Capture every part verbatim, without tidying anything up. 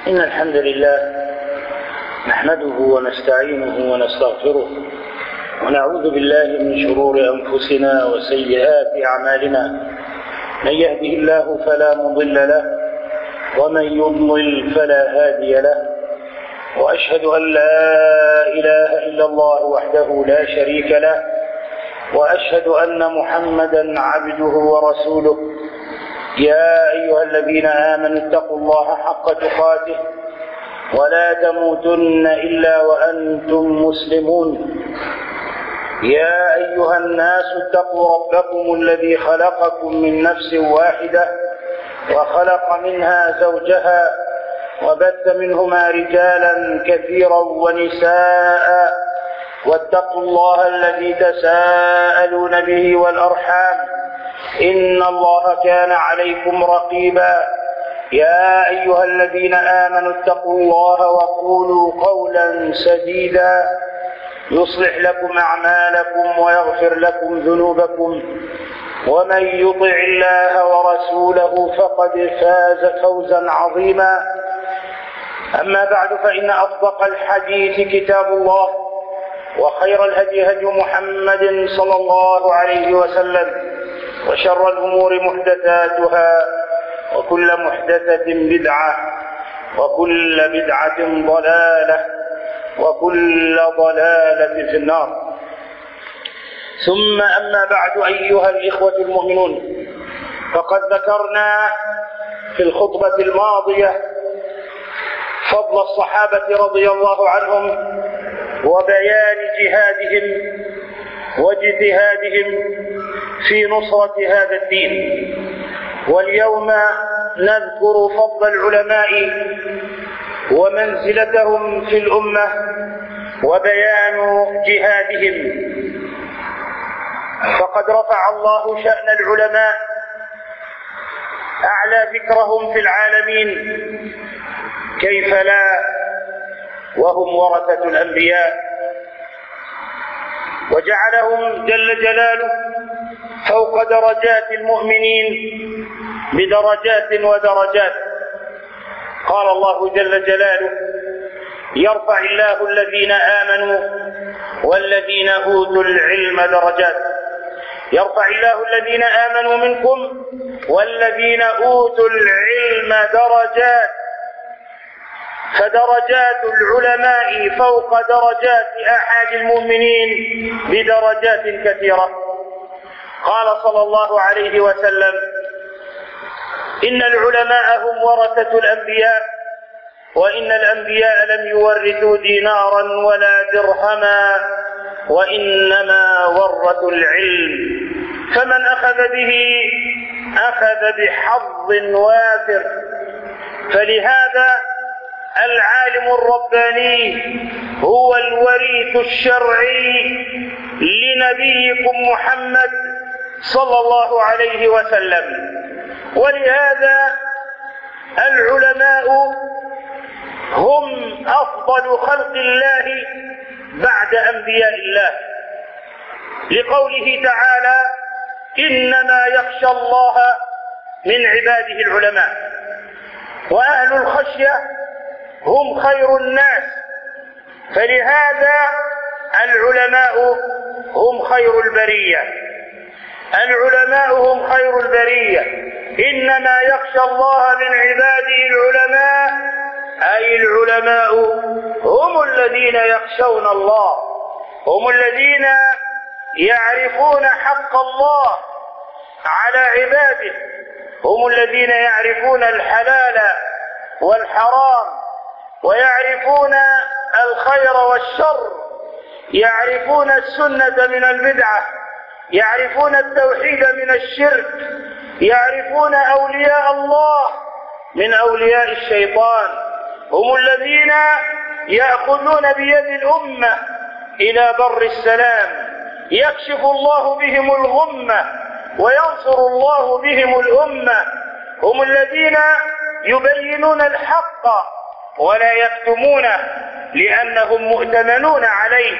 إن الحمد لله نحمده ونستعينه ونستغفره ونعوذ بالله من شرور أنفسنا وسيئات أعمالنا. من يهده الله فلا مضل له ومن يضلل فلا هادي له، وأشهد أن لا إله إلا الله وحده لا شريك له، وأشهد أن محمدا عبده ورسوله. يا أيها الذين آمنوا اتقوا الله حق تقاته ولا تموتن إلا وأنتم مسلمون. يا أيها الناس اتقوا ربكم الذي خلقكم من نفس واحدة وخلق منها زوجها وبث منهما رجالا كثيرا ونساء، واتقوا الله الذي تساءلون به والأرحام إن الله كان عليكم رقيبا. يا أيها الذين آمنوا اتقوا الله وقولوا قولا سديدا يصلح لكم أعمالكم ويغفر لكم ذنوبكم، ومن يطع الله ورسوله فقد فاز فوزا عظيما. أما بعد، فإن أصدق الحديث كتاب الله، وخير الهدي هدي محمد صلى الله عليه وسلم، وشر الأمور محدثاتها، وكل محدثة بدعة، وكل بدعة ضلالة، وكل ضلالة في النار. ثم أما بعد، أيها الإخوة المؤمنون، فقد ذكرنا في الخطبة الماضية فضل الصحابة رضي الله عنهم وبيان جهادهم واجتهادهم في نصرة هذا الدين. واليوم نذكر فضل العلماء ومنزلتهم في الأمة وبيان جهادهم. فقد رفع الله شأن العلماء، أعلى ذكرهم في العالمين، كيف لا وهم ورثة الأنبياء، وجعلهم جل جلاله فوق درجات المؤمنين بدرجات ودرجات. قال الله جل جلاله: يرفع الله الذين آمنوا والذين أوتوا العلم درجات. يرفع الله الذين آمنوا منكم والذين أوتوا العلم درجات. فدرجات العلماء فوق درجات أحد المؤمنين بدرجات كثيرة. قال صلى الله عليه وسلم: إن العلماء هم ورثة الأنبياء، وإن الأنبياء لم يورثوا دينارا ولا درهما، وإنما ورثوا العلم، فمن أخذ به أخذ بحظ وافر. فلهذا العالم الرباني هو الوريث الشرعي لنبيكم محمد صلى الله عليه وسلم. ولهذا العلماء هم أفضل خلق الله بعد أنبياء الله، لقوله تعالى: إنما يخشى الله من عباده العلماء. وأهل الخشية هم خير الناس، فلهذا العلماء هم خير البرية. العلماء هم خير البرية. إنما يخشى الله من عباده العلماء، أي العلماء هم الذين يخشون الله، هم الذين يعرفون حق الله على عباده، هم الذين يعرفون الحلال والحرام، ويعرفون الخير والشر، يعرفون السنة من البدعة، يعرفون التوحيد من الشرك، يعرفون أولياء الله من أولياء الشيطان. هم الذين يأخذون بيد الأمة إلى بر السلام، يكشف الله بهم الغمة وينصر الله بهم الأمة. هم الذين يبينون الحق ولا يكتمونه، لأنهم مؤتمنون عليه،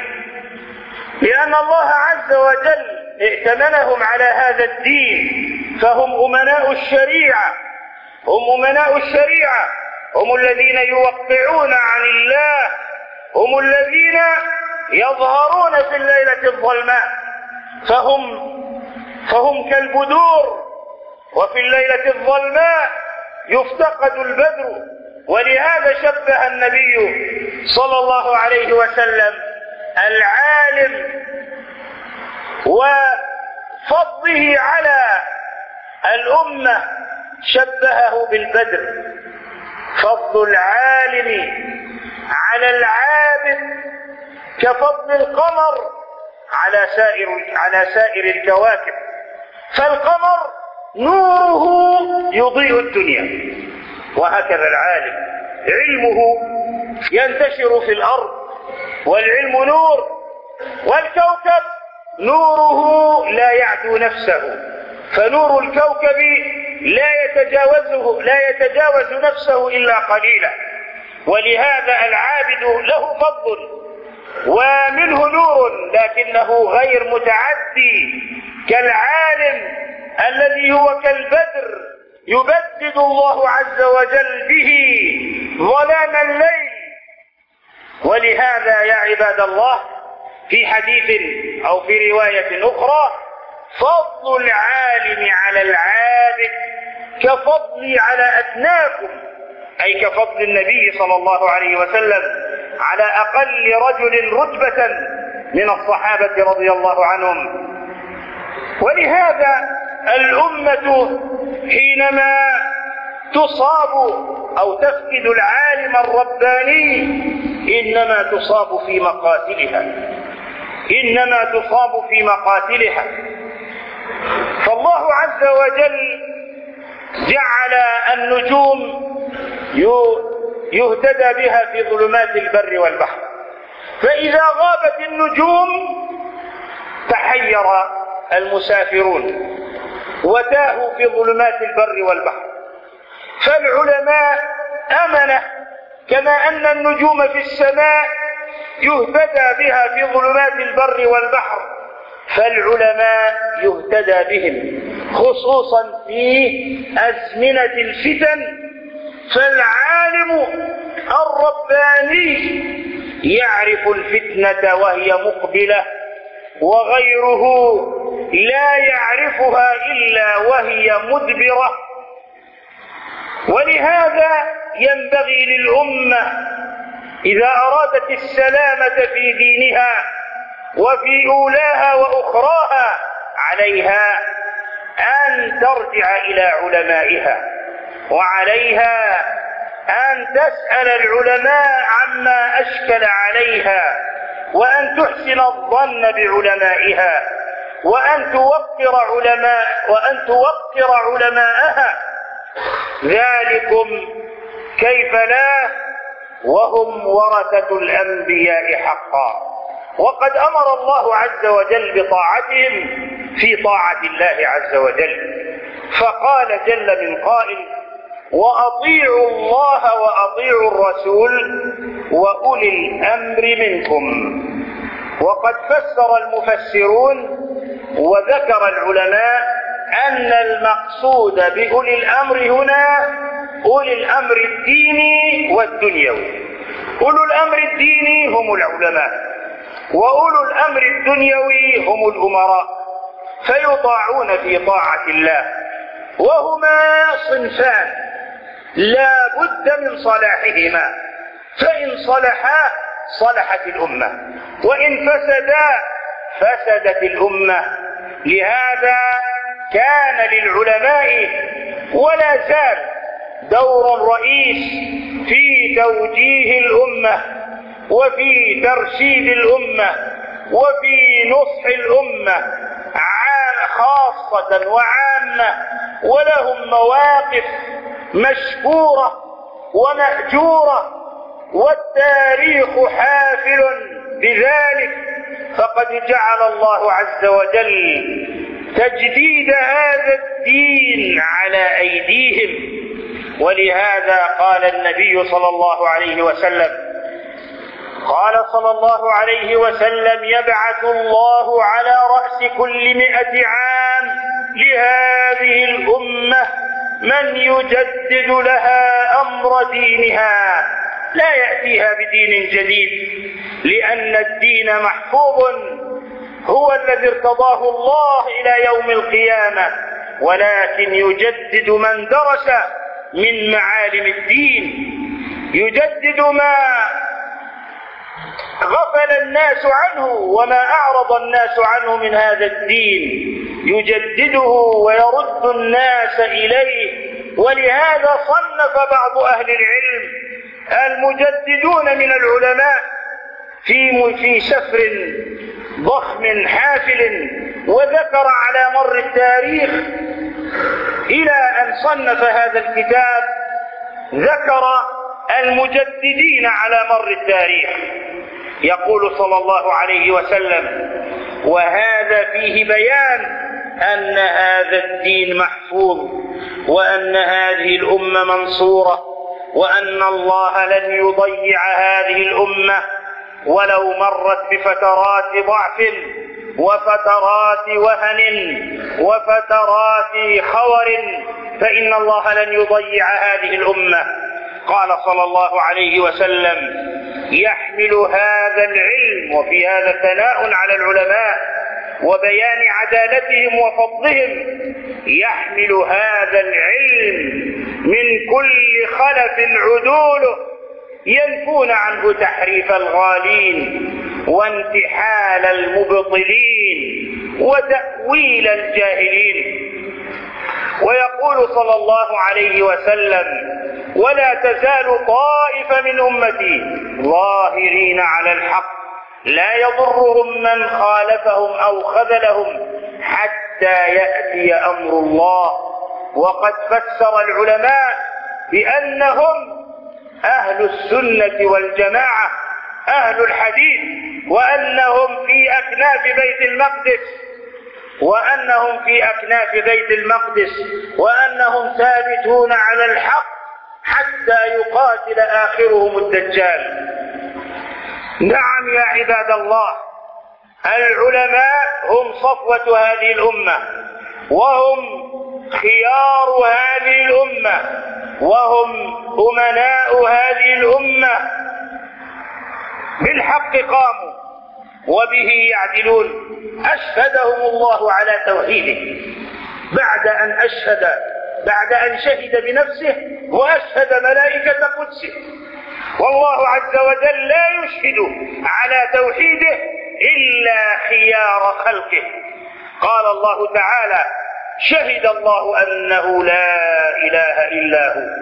لأن الله عز وجل ائتمنهم على هذا الدين، فهم أمناء الشريعة، هم أمناء الشريعة، هم الذين يوقعون عن الله، هم الذين يظهرون في الليلة الظلماء، فهم فهم كالبدور، وفي الليلة الظلماء يفتقد البدر. ولهذا شبه النبي صلى الله عليه وسلم العالم وفضله على الأمة شبهه بالبدر. فضل العالم على العابد كفضل القمر على سائر على سائر الكواكب، فالقمر نوره يضيء الدنيا، وهكذا العالم علمه ينتشر في الأرض، والعلم نور، والكوكب نوره لا يعدو نفسه، فنور الكوكب لا يتجاوزه لا يتجاوز نفسه إلا قليلا. ولهذا العابد له فضل ومنه نور، لكنه غير متعدي كالعالم الذي هو كالبدر يبدد الله عز وجل به ظلام الليل. ولهذا يا عباد الله في حديث أو في رواية أخرى: فضل العالم على العابد كفضلي على أدناكم، أي كفضل النبي صلى الله عليه وسلم على أقل رجل رتبة من الصحابة رضي الله عنهم. ولهذا الأمة حينما تصاب أو تفقد العالم الرباني إنما تصاب في مقاتلها إنما تصاب في مقاتلها فالله عز وجل جعل النجوم يهتدى بها في ظلمات البر والبحر، فإذا غابت النجوم تحير المسافرون وتاهوا في ظلمات البر والبحر. فالعلماء أمنة كما أن النجوم في السماء يهتدى بها في ظلمات البر والبحر، فالعلماء يهتدى بهم خصوصا في أزمنة الفتن. فالعالم الرباني يعرف الفتنة وهي مقبلة، وغيره لا يعرفها إلا وهي مدبرة. ولهذا ينبغي للأمة إذا أرادت السلامة في دينها وفي أولاها وأخراها عليها أن ترجع إلى علمائها، وعليها أن تسأل العلماء عما أشكل عليها، وأن تحسن الظن بعلمائها، وأن توقر علماء وأن توقر علماءها. ذلكم كيف لا وهم ورثة الأنبياء حقا، وقد أمر الله عز وجل بطاعتهم في طاعة الله عز وجل، فقال جل من قائل: وأطيعوا الله وأطيعوا الرسول وأولي الأمر منكم. وقد فسر المفسرون وذكر العلماء أن المقصود بأولي الأمر هنا أولي الأمر الديني والدنيوي. أولو الأمر الديني هم العلماء، وأولو الأمر الدنيوي هم الأمراء، فيطاعون في طاعة الله، وهما صنفان لا بد من صلاحهما، فإن صلحا صلحت الأمة، وإن فسدا فسدت الأمة. لهذا كان للعلماء ولا زال دور رئيس في توجيه الأمة وفي ترشيد الأمة وفي نصح الأمة خاصة وعامة، ولهم مواقف مشكورة ومأجورة، والتاريخ حافل بذلك. فقد جعل الله عز وجل تجديد هذا الدين على أيديهم. ولهذا قال النبي صلى الله عليه وسلم قال صلى الله عليه وسلم: يبعث الله على رأس كل مئة عام لهذه الأمة من يجدد لها أمر دينها، لا يأتيها بدين جديد، لأن الدين محفوظ هو الذي ارتضاه الله إلى يوم القيامة، ولكن يجدد من درس من معالم الدين، يجدد ما غفل الناس عنه وما أعرض الناس عنه من هذا الدين، يجدده ويرد الناس إليه. ولهذا صنف بعض أهل العلم المجددون من العلماء في في سفر ضخم حافل، وذكر على مر التاريخ إلى أن صنف هذا الكتاب ذكر المجددين على مر التاريخ. يقول صلى الله عليه وسلم: وهذا فيه بيان أن هذا الدين محفوظ، وأن هذه الأمة منصورة، وأن الله لن يضيع هذه الأمة ولو مرت بفترات ضعف وفترات وهن وفترات خور، فإن الله لن يضيع هذه الأمة. قال صلى الله عليه وسلم: يحمل هذا العلم، وفي هذا ثناء على العلماء وبيان عدالتهم وفضلهم، يحمل هذا العلم من كل خلف عدوله ينفون عنه تحريف الغالين وانتحال المبطلين وتأويل الجاهلين. ويقول صلى الله عليه وسلم: ولا تزال طائفة من أمتي ظاهرين على الحق لا يضرهم من خالفهم أو خذلهم حتى يأتي أمر الله. وقد فسر العلماء بأنهم أهل السنة والجماعة، أهل الحديث، وأنهم في أكناف بيت المقدس وأنهم في أكناف بيت المقدس وأنهم ثابتون على الحق حتى يقاتل آخرهم الدجال. نعم يا عباد الله، العلماء هم صفوة هذه الأمة، وهم خيار هذه الأمة، وهم أمناء هذه الأمة، بالحق قاموا وبه يعدلون. أشهدهم الله على توحيده بعد أن أشهد بعد أن شهد بنفسه وأشهد ملائكة قدسه. والله عز وجل لا يشهد على توحيده إلا خيار خلقه. قال الله تعالى: شهد الله أنه لا إله إلا هو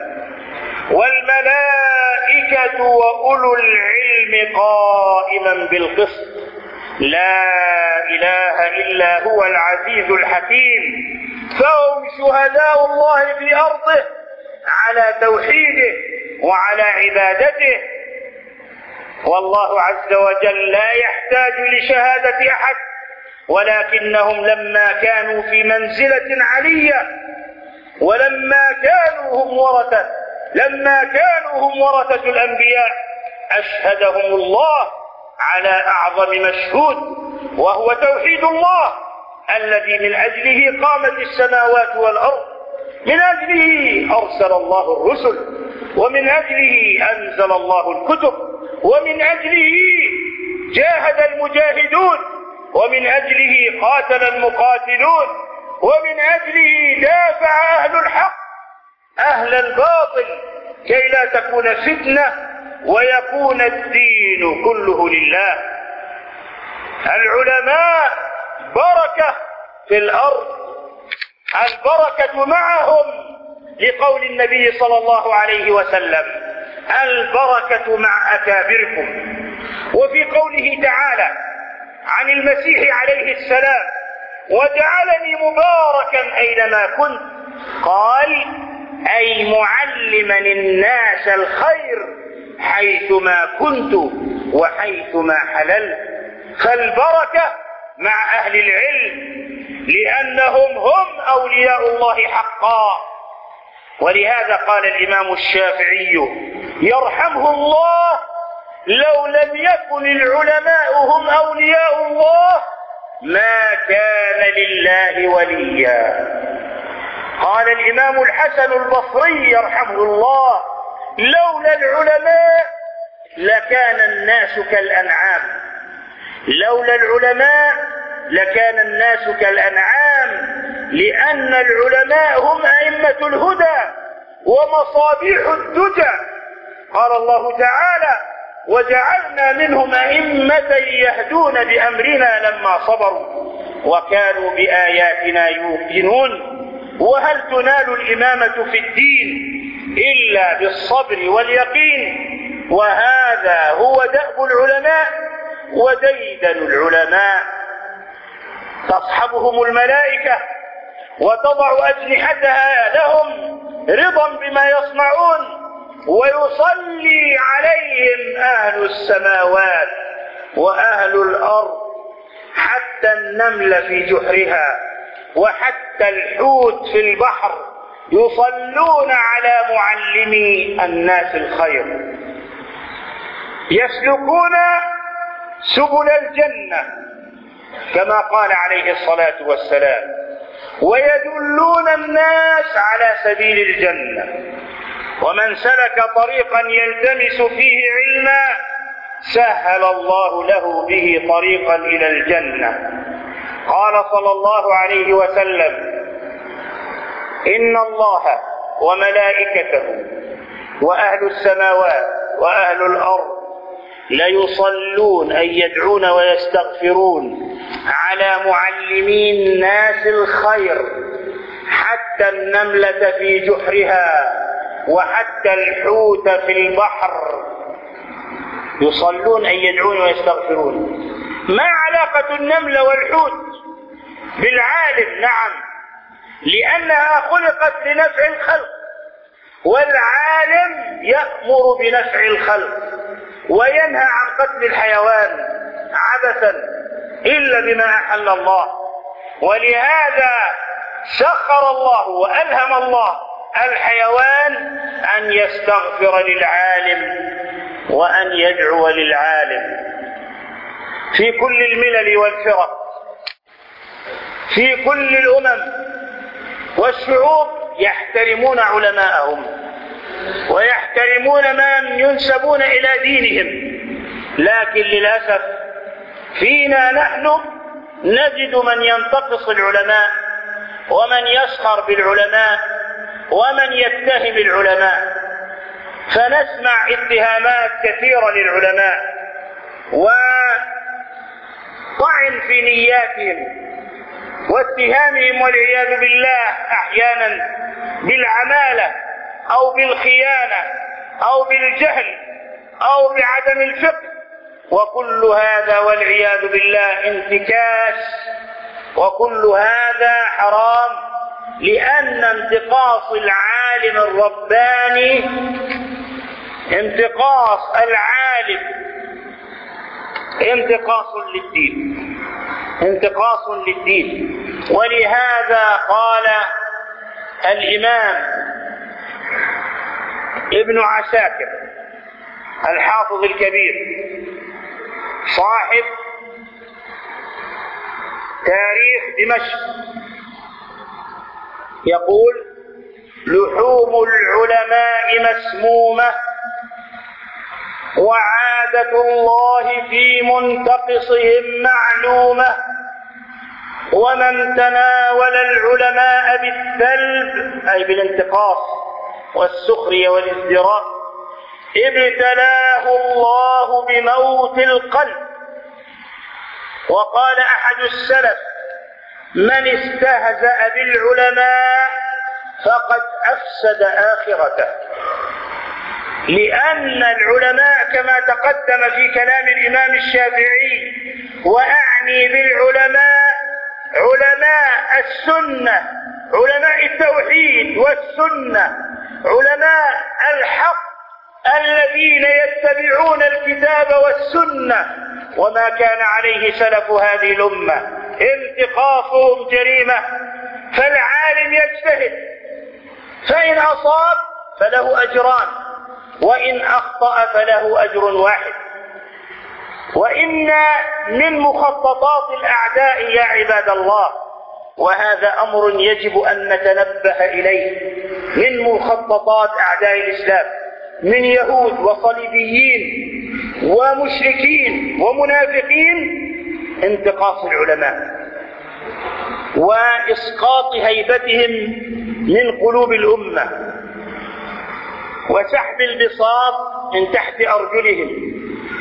والملائكة وأولو العلم قائما بالقسط لا إله إلا هو العزيز الحكيم. فهم شهداء الله في أرضه على توحيده وعلى عبادته، والله عز وجل لا يحتاج لشهادة أحد، ولكنهم لما كانوا في منزلة علية ولما كانوا هم ورثة لما كانوا هم ورثة الأنبياء أشهدهم الله على أعظم مشهود، وهو توحيد الله الذي من أجله قامت السماوات والأرض، من أجله أرسل الله الرسل، ومن أجله أنزل الله الكتب، ومن أجله جاهد المجاهدون، ومن أجله قاتل المقاتلون، ومن أجله دافع أهل الحق أهل الباطل كي لا تكون فتنة ويكون الدين كله لله. العلماء بركة في الأرض، البركة معهم، لقول النبي صلى الله عليه وسلم: البركة مع أكابركم. وفي قوله تعالى عن المسيح عليه السلام: وجعلني مباركا أينما كنت، قال: أي معلما الناس الخير حيثما كنت وحيثما حللت. فالبركة مع أهل العلم لأنهم هم أولياء الله حقا. ولهذا قال الإمام الشافعي يرحمه الله: لو لم يكن العلماء هم أولياء الله ما كان لله وليا. قال الإمام الحسن البصري يرحمه الله: لولا العلماء لكان الناس كالأنعام. لولا العلماء لكان الناس كالأنعام، لأن العلماء هم أئمة الهدى ومصابيح الدجى. قال الله تعالى: وجعلنا منهم أئمة يهدون بأمرنا لما صبروا وكانوا بآياتنا يوقنون. وهل تنال الإمامة في الدين إلا بالصبر واليقين؟ وهذا هو دأب العلماء وديدن العلماء. تصحبهم الملائكة وتضع أجنحتها لهم رضا بما يصنعون، ويصلي عليهم أهل السماوات وأهل الأرض، حتى النمل في جحرها وحتى الحوت في البحر يصلون على معلمي الناس الخير، يسلكون سبل الجنة كما قال عليه الصلاة والسلام، ويدلون الناس على سبيل الجنة. ومن سلك طريقا يلتمس فيه علما سهل الله له به طريقا إلى الجنة. قال صلى الله عليه وسلم: إن الله وملائكته وأهل السماوات وأهل الأرض ليصلون أي يدعون ويستغفرون على معلمي الناس الخير، حتى النملة في جحرها وحتى الحوت في البحر يصلون أي يدعون ويستغفرون. ما علاقة النملة والحوت بالعالم؟ نعم، لأنها خلقت لنفع الخلق، والعالم يأمر بنفع الخلق وينهى عن قتل الحيوان عبثا إلا بما أحل الله. ولهذا سخر الله وألهم الله الحيوان أن يستغفر للعالم وأن يدعو للعالم. في كل الملل والفرق، في كل الأمم والشعوب يحترمون علماءهم ويحترمون من ينسبون إلى دينهم، لكن للأسف فينا نحن نجد من ينتقص العلماء ومن يسخر بالعلماء ومن يتهم العلماء، فنسمع اتهامات كثيرة للعلماء وطعن في نياتهم واتهامهم والعياذ بالله أحيانا بالعمالة أو بالخيانة أو بالجهل أو بعدم الفقه، وكل هذا والعياذ بالله انتكاس، وكل هذا حرام، لأن انتقاص العالم الرباني انتقاص العالم انتقاص للدين انتقاص للدين. ولهذا قال الإمام ابن عساكر الحافظ الكبير صاحب تاريخ دمشق، يقول: لحوم العلماء مسمومة وعادة الله في منتقصهم معلومة، ومن تناول العلماء بالسلب أي بالانتقاص والسخرية والازدراء ابتلاه الله بموت القلب. وقال أحد السلف: من استهزأ بالعلماء فقد أفسد آخرته. لأن العلماء كما تقدم في كلام الإمام الشافعي، وأعني بالعلماء علماء السنة، علماء التوحيد والسنة، علماء الحق الذين يتبعون الكتاب والسنة وما كان عليه سلف هذه الأمة. انتقاصهم جريمة، فالعالم يجتهد، فإن أصاب فله أجران، وإن أخطأ فله أجر واحد. وإن من مخططات الأعداء يا عباد الله وهذا أمر يجب أن نتنبه إليه من مخططات أعداء الإسلام من يهود وصليبيين ومشركين ومنافقين انتقاص العلماء وإسقاط هيبتهم من قلوب الأمة وسحب البساط من تحت أرجلهم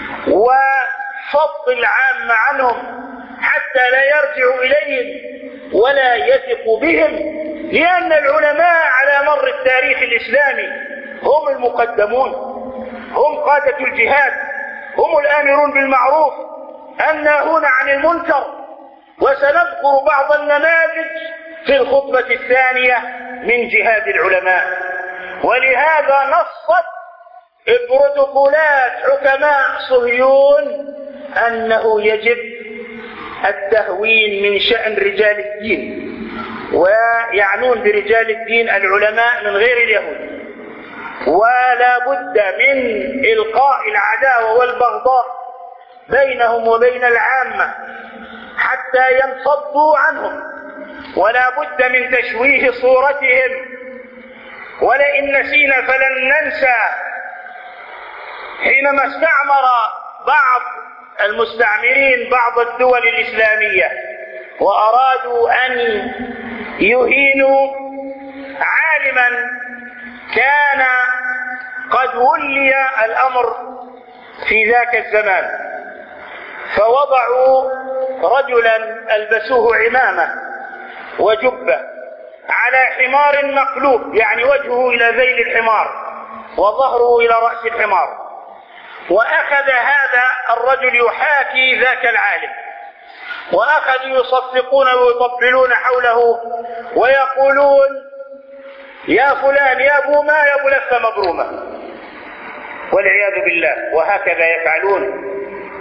وفض العامة عنهم حتى لا يرجعوا إليهم ولا يثق بهم، لأن العلماء على مر التاريخ الإسلامي هم المقدمون، هم قادة الجهاد، هم الآمرون بالمعروف الناهون عن المنكر. وسنذكر بعض النماذج في الخطبة الثانية من جهاد العلماء. ولهذا نصت بروتوكولات حكماء صهيون أنه يجب التهوين من شأن رجال الدين، ويعنون برجال الدين العلماء من غير اليهود، ولا بد من إلقاء العداوة والبغضاء بينهم وبين العامة حتى ينصدوا عنهم، ولا بد من تشويه صورتهم. ولئن نسينا فلن ننسى حينما استعمر بعض المستعمرين بعض الدول الإسلامية وأرادوا أن يهينوا عالما كان قد ولي الأمر في ذاك الزمان، فوضعوا رجلا ألبسوه عمامة وجبة على حمار مقلوب، يعني وجهه إلى ذيل الحمار وظهره إلى رأس الحمار، وأخذ هذا الرجل يحاكي ذاك العالم، وأخذوا يصفقون ويطبلون حوله ويقولون يا فلان يا أبو ما يا أبو لفة مبرومة، والعياذ بالله، وهكذا يفعلون.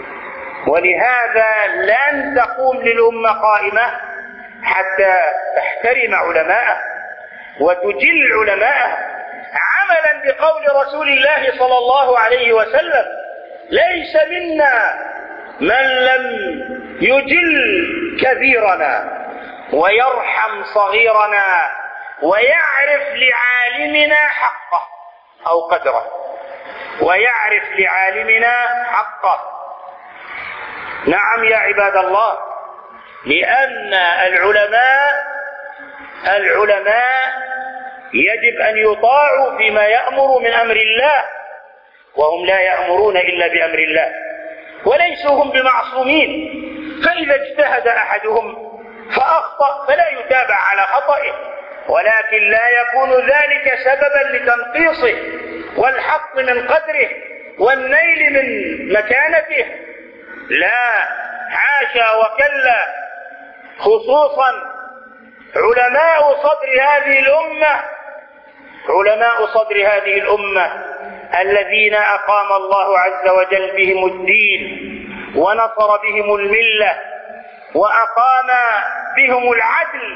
ولهذا لن تقوم للأمة قائمة حتى تحترم علماءه وتجل علماءه، عملا بقول رسول الله صلى الله عليه وسلم: ليس منا من لم يجل كبيرنا ويرحم صغيرنا ويعرف لعالمنا حقه أو قدره، ويعرف لعالمنا حقه. نعم يا عباد الله، لأن العلماء العلماء يجب أن يطاعوا فيما يأمر من أمر الله، وهم لا يأمرون إلا بأمر الله، وليسوا هم بمعصومين. فإذا اجتهد أحدهم فأخطأ فلا يتابع على خطئه، ولكن لا يكون ذلك سببا لتنقيصه والحط من قدره والنيل من مكانته، لا، حاشا وكلا. خصوصا علماء صدر هذه الأمة علماء صدر هذه الأمة الذين أقام الله عز وجل بهم الدين ونصر بهم الملة وأقام بهم العدل.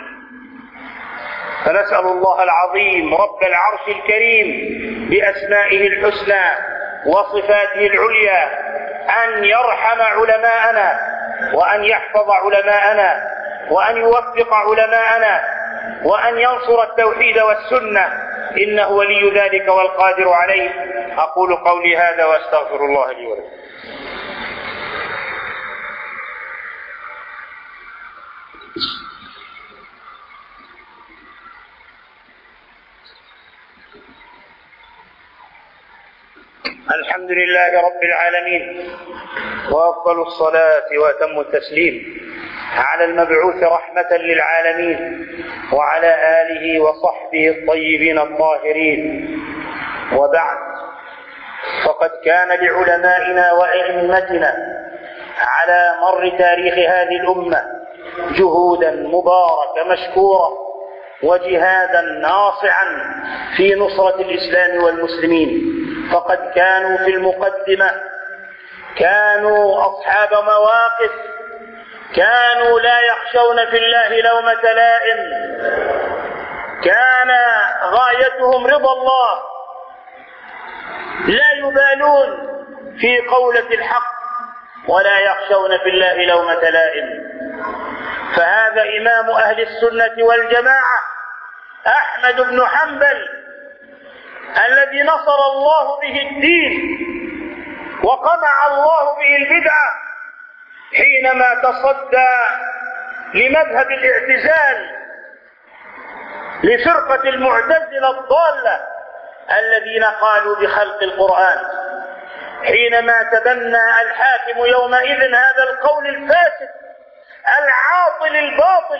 فنسأل الله العظيم رب العرش الكريم بأسمائه الحسنى وصفاته العليا أن يرحم علماءنا وأن يحفظ علماءنا وأن يوفق علماءنا وأن ينصر التوحيد والسنة، إنه ولي ذلك والقادر عليه. أقول قولي هذا وأستغفر الله لي ولكم. الحمد لله رب العالمين، وأفضل الصلاة وأتم التسليم على المبعوث رحمة للعالمين وعلى آله وصحبه الطيبين الطاهرين. وبعد، فقد كان لعلمائنا وأئمتنا على مر تاريخ هذه الأمة جهودا مباركة مشكورة وجهادا ناصعا في نصرة الإسلام والمسلمين. فقد كانوا في المقدمة، كانوا أصحاب مواقف، كانوا لا يخشون في الله لومة لائم، كان غايتهم رضا الله، لا يبالون في قولة الحق ولا يخشون في الله لومة لائم. فهذا إمام أهل السنة والجماعة أحمد بن حنبل الذي نصر الله به الدين وقمع الله به البدعة حينما تصدى لمذهب الاعتزال لفرقة المعتزلة الضالة الذين قالوا بخلق القرآن، حينما تبنى الحاكم يومئذ هذا القول الفاسد العاطل الباطل،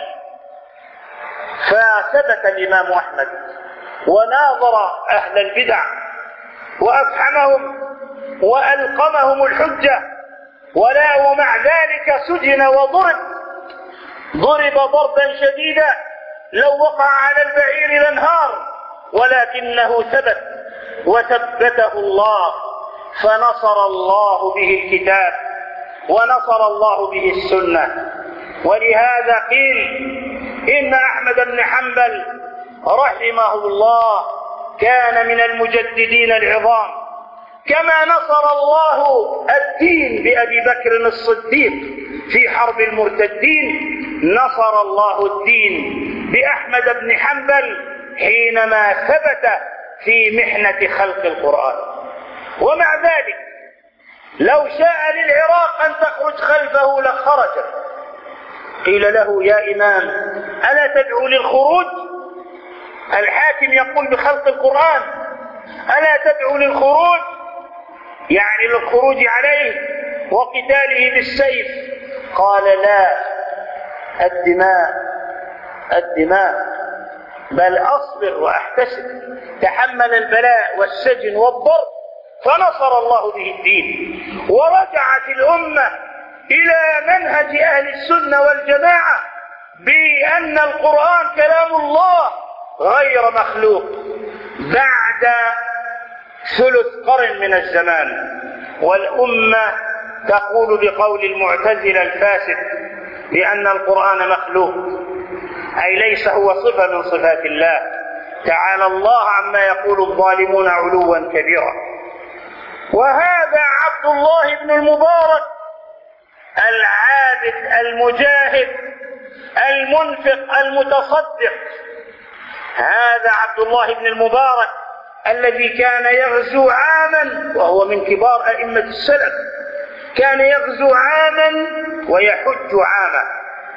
فثبت الإمام أحمد وناظر أهل البدع وأفحمهم وألقمهم الحجة، ولا ومع ذلك سجن وضرب ضرب ضربا شديدا لو وقع على البعير لانهار، ولكنه ثبت وثبته الله، فنصر الله به الكتاب ونصر الله به السنة. ولهذا قيل إن أحمد بن حنبل رحمه الله كان من المجددين العظام، كما نصر الله الدين بأبي بكر الصديق في حرب المرتدين، نصر الله الدين بأحمد بن حنبل حينما ثبت في محنة خلق القرآن. ومع ذلك لو شاء للعراق أن تخرج خلفه لخرجت. قيل له يا إمام ألا تدعو للخروج؟ الحاكم يقول بخلق القرآن، ألا تدعو للخروج؟ يعني للخروج عليه وقتاله بالسيف. قال لا، الدماء الدماء بل أصبر وأحتسب. تحمل البلاء والسجن والضرب فنصر الله به الدين، ورجعت الأمة إلى منهج أهل السنة والجماعة بأن القرآن كلام الله غير مخلوق بعد ثلث قرن من الزمان. والأمة تقول بقول المعتزلة الفاسد بأن القرآن مخلوق، أي ليس هو صفة من صفات الله، تعالى الله عما يقول الظالمون علوا كبيرا. وهذا عبد الله بن المبارك العابد المجاهد المنفق المتصدق، هذا عبد الله بن المبارك الذي كان يغزو عاما، وهو من كبار أئمة السلف، كان يغزو عاما ويحج عاما،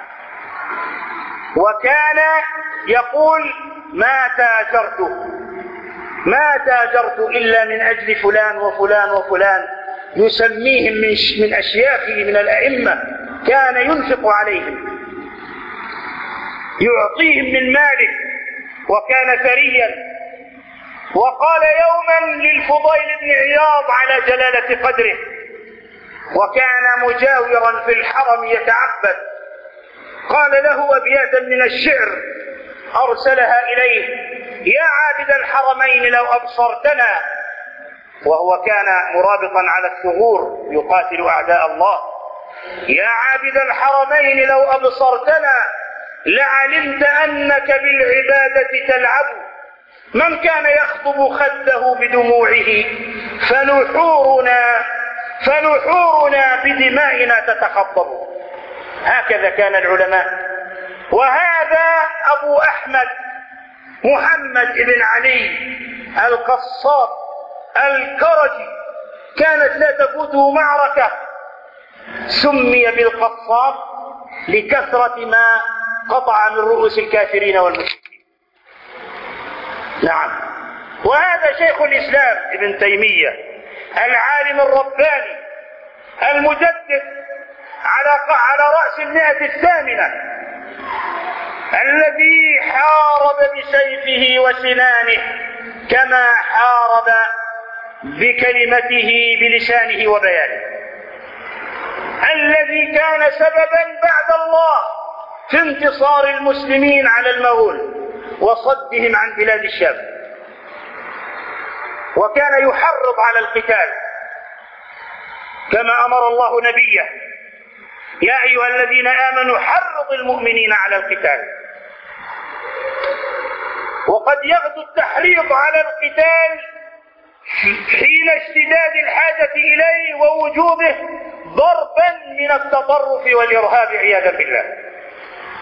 وكان يقول ما تاجرت ما تاجرت إلا من أجل فلان وفلان وفلان، يسميهم من من أشياخه من الأئمة، كان ينفق عليهم يعطيهم من ماله، وكان ثريا. وقال يوما للفضيل بن عياض على جلالة قدره، وكان مجاورا في الحرم يتعبد، قال له أبياتا من الشعر أرسلها إليه: يا عابد الحرمين لو أبصرتنا، وهو كان مرابطا على الثغور يقاتل أعداء الله، يا عابد الحرمين لو أبصرتنا لعلمت أنك بالعبادة تلعب، من كان يخطب خده بدموعه فنحورنا فنحورنا بدمائنا تتخطب. هكذا كان العلماء. وهذا أبو أحمد محمد بن علي القصاب الكرجي كانت لا تفوته معركة، سمي بالقصاب لكثرة ما قطع من رؤوس الكافرين والمشركين. نعم. وهذا شيخ الإسلام ابن تيمية العالم الرباني المجدد على على رأس المئة الثامنة، الذي حارب بسيفه وسنانه كما حارب بكلمته بلسانه وبيانه، الذي كان سببا بعد الله في انتصار المسلمين على المغول وصدهم عن بلاد الشام، وكان يحرض على القتال كما أمر الله نبيه: يا أيها الذين آمنوا حرضوا المؤمنين على القتال. وقد يغدو التحريض على القتال حين اشتداد الحاجة إليه ووجوبه ضربا من التطرف والإرهاب عياذا بالله.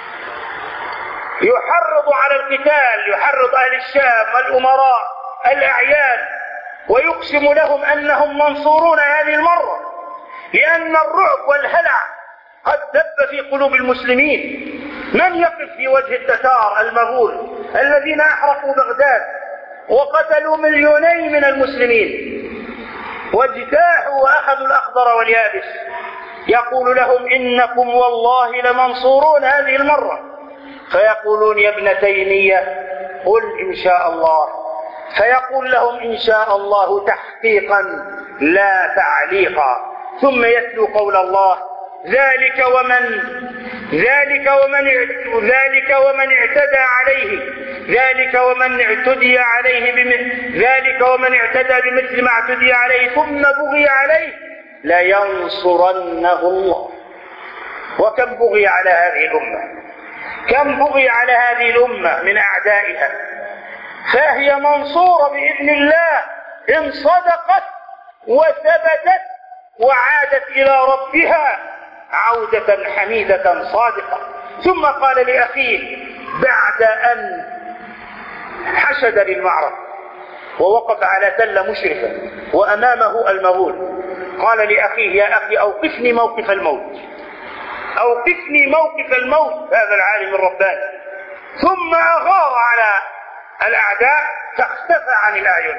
يحرض على القتال، يحرض أهل الشام والأمراء الأعيان ويقسم لهم أنهم منصورون هذه المرة، لأن الرعب والهلع قد دب في قلوب المسلمين. من يقف في وجه التتار المغول الذين أحرقوا بغداد وقتلوا مليونين من المسلمين واجتاحوا وأخذوا الأخضر واليابس؟ يقول لهم إنكم والله لمنصورون هذه المرة، فيقولون يا ابن تيمية قل إن شاء الله، فيقول لهم إن شاء الله تحقيقا لا تعليقا، ثم يتلو قول الله ذلك ومن ذلك ومن ذلك ومن اعتدى عليه ذلك ومن اعتدي عليه بمثل ذلك ومن اعتدى بمثل ما اعتدي عليه ثم بغي عليه لينصرنه الله. وكم بغي على هذه الأمة، كم بغي على هذه الأمة من أعدائها، فهي منصورة بإذن الله إن صدقت وثبتت وعادت إلى ربها عودة حميدة صادقة. ثم قال لأخيه بعد أن حشد للمعركة ووقف على تلة مشرفة وأمامه المغول، قال لأخيه يا أخي أوقفني موقف الموت، أوقفني موقف الموت هذا العالم الرباني. ثم أغار على الأعداء فاختفى عن الأعين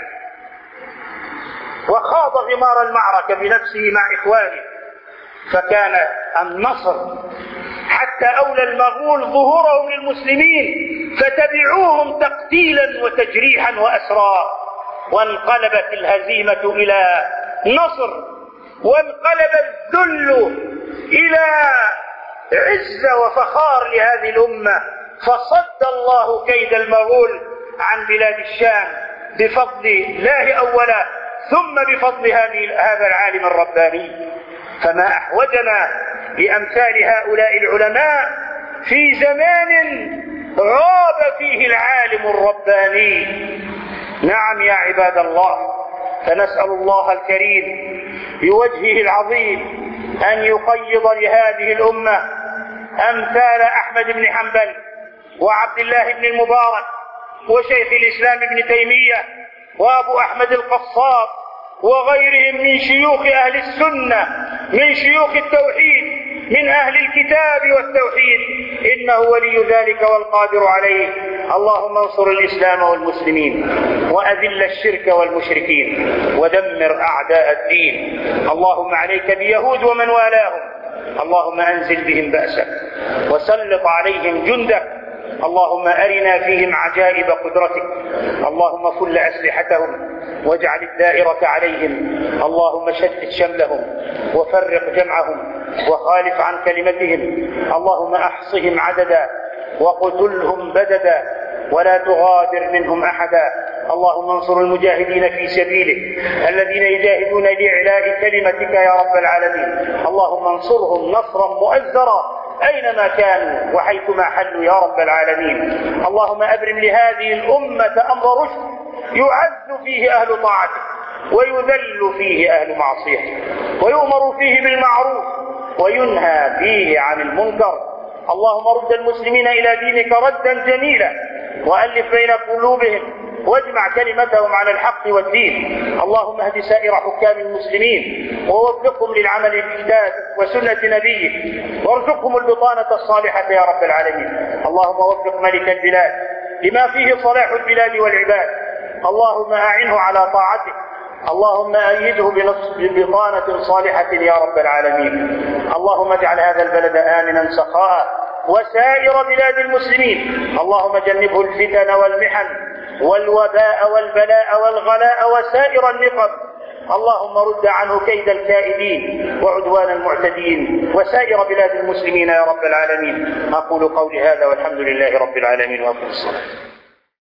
وخاض غمار المعركة بنفسه مع إخوانه، فكان النصر حتى أولى المغول ظهورهم للمسلمين فتبعوهم تقتيلا وتجريحا وأسرا، وانقلبت الهزيمة إلى نصر، وانقلب الذل إلى عزة وفخار لهذه الأمة، فصد الله كيد المغول عن بلاد الشام بفضل الله أولا ثم بفضل هذا العالم الرباني. فما أحوجنا لأمثال هؤلاء العلماء في زمان غاب فيه العالم الرباني. نعم يا عباد الله، فنسأل الله الكريم بوجهه العظيم أن يقيض لهذه الأمة أمثال أحمد بن حنبل وعبد الله بن المبارك وشيخ الإسلام ابن تيمية وأبو أحمد القصاب وغيرهم من شيوخ أهل السنة، من شيوخ التوحيد، من أهل الكتاب والتوحيد، إنه ولي ذلك والقادر عليه. اللهم انصر الإسلام والمسلمين وأذل الشرك والمشركين ودمر أعداء الدين. اللهم عليك بيهود ومن والاهم، اللهم أنزل بهم بأسك وسلط عليهم جندك، اللهم أرنا فيهم عجائب قدرتك، اللهم فل أسلحتهم واجعل الدائرة عليهم، اللهم شتت شملهم وفرق جمعهم وخالف عن كلمتهم، اللهم أحصهم عددا وقتلهم بددا ولا تغادر منهم أحدا. اللهم انصر المجاهدين في سبيلك الذين يجاهدون لإعلاء كلمتك يا رب العالمين، اللهم انصرهم نصرا مؤزرا أينما كانوا وحيثما حلوا يا رب العالمين. اللهم أبرم لهذه الأمة أمر رشد يعز فيه أهل طاعتك ويذل فيه أهل معصيتك، ويؤمر فيه بالمعروف وينهى فيه عن المنكر. اللهم رد المسلمين إلى دينك ردا جميلا وألف بين قلوبهم واجمع كلمتهم على الحق والدين. اللهم اهد سائر حكام المسلمين ووفقهم للعمل بالكتاب وسنة نبيك وارزقهم البطانة الصالحة يا رب العالمين. اللهم وفق ملك البلاد لما فيه صلاح البلاد والعباد، اللهم أعنه على طاعتك، اللهم أيده ببطانة صالحة يا رب العالمين. اللهم اجعل هذا البلد آمنا سخاء وسائر بلاد المسلمين، اللهم جنبه الفتن والمحن والوباء والبلاء والغلاء وسائر النقم، اللهم رد عنه كيد الكائدين وعدوان المعتدين وسائر بلاد المسلمين يا رب العالمين. أقول قولي هذا والحمد لله رب العالمين وأقم الصلاة.